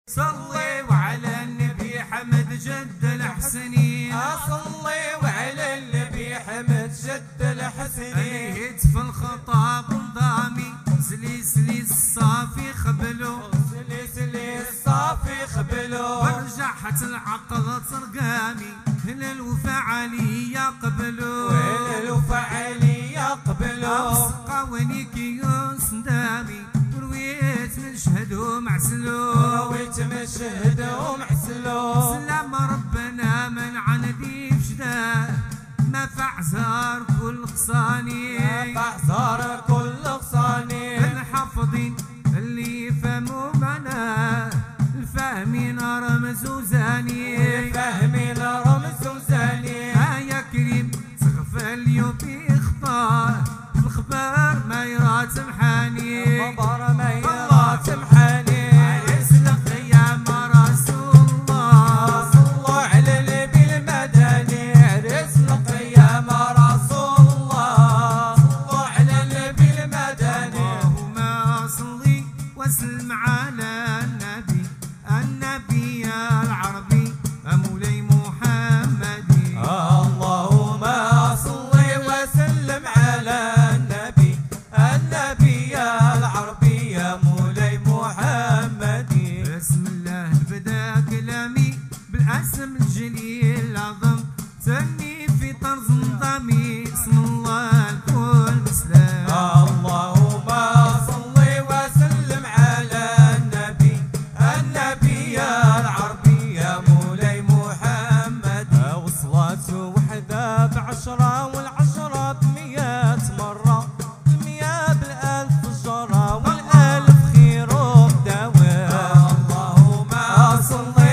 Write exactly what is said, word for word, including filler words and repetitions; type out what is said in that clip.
صلي وعلى النبي حمد جد الحسنين. صلي وعلى النبي حمد جد الحسنين. هتف الخطاب نظامي سلي سلي الصافي خبلو سلي سلي الصافي خبلو. ورجحت العقل ترقامي هلا الوفا عليا قبلو هلا الوفا عليا قبلو. سقاوني كيوس ندامي رويت من شهد ومعسلو رويت من شهد ومعسلو. سلام ربنا من عندي فشداه ما فعزار كل خصاني ما فعزار كل خصاني. الحافظين اللي يفهموا معنا الفاهمين رمز وزاني الفاهمين رمز وزاني. ها يا كريم تغفى اليوم بإخطاء في الخبر ما يرى تمحاني خبر ما يرى تمحاني. عرس القيام رسول الله صلوا على النبي المدني. عرس القيام رسول الله. صلوا على النبي المدني. اللهم صل وسلم على النبي النبي العربي مولاي محمد. اللهم صل وسلم على النبي النبي العربي مولاي محمد. بسم الله بدا كلامي بالاسم الجليل العظم تني في طرز نظامي اسم الله الكل مسلم. اللهم صل وسلم على النبي النبي العربي مولاي محمد. وصلات وحده بعشره والعشره بميات مره. المية بالالف جره والالف خير وبداوه. اللهم صل